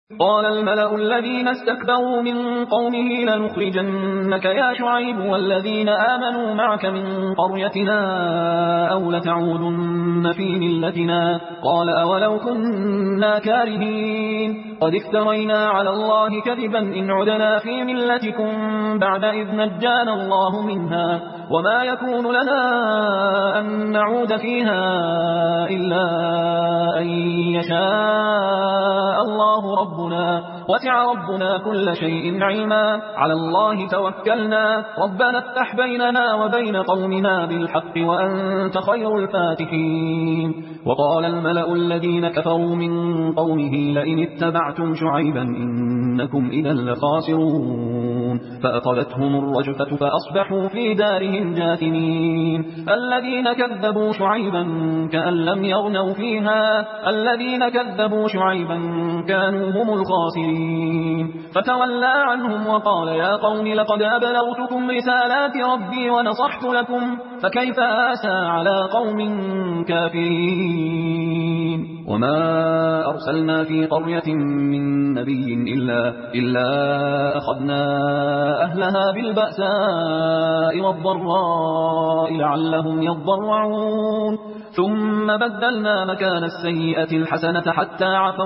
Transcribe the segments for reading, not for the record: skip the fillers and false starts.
قال الملأ الذين استكبروا من قومه لنخرجنك يا شعيب والذين آمنوا معك من قريتنا أو لتعودن في ملتنا قال أولو كنا كارهين قد افترينا على الله كذبا إن عدنا في ملتكم بعد إذ نجانا الله منها وما يكون لنا أن نعود فيها إلا أن يشاء الله ربنا وسع ربنا كل شيء علما على الله توكلنا ربنا افتح بيننا وبين قومنا بالحق وأنت خير الفاتحين وقال الملأ الذين كفروا من قومه لئن اتبعتم شعيبا إنكم إذا لخاسرون فأخذتهم الرجفة فأصبحوا في دارهم جاثمين الذين كذبوا شعيبا كأن لم يغنوا فيها الذين كذبوا شعيبا كانوا هم الخاسرين فتولى عنهم وقال يا قوم لقد أبلغتكم رسالات ربي ونصحت لكم فكيف آسى على قوم كافرين وما أرسلنا في قرية من نبي إلا أخذنا أهلها بالبأساء والضراء لعلهم يضرعون ثم بدلنا مكان السيئة الحسنة حتى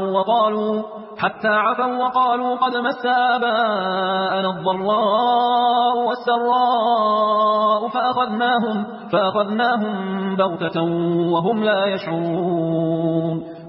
عفوا وقالوا قد مس آباءنا الضراء والسراء فأخذناهم بغتة وهم لا يشعرون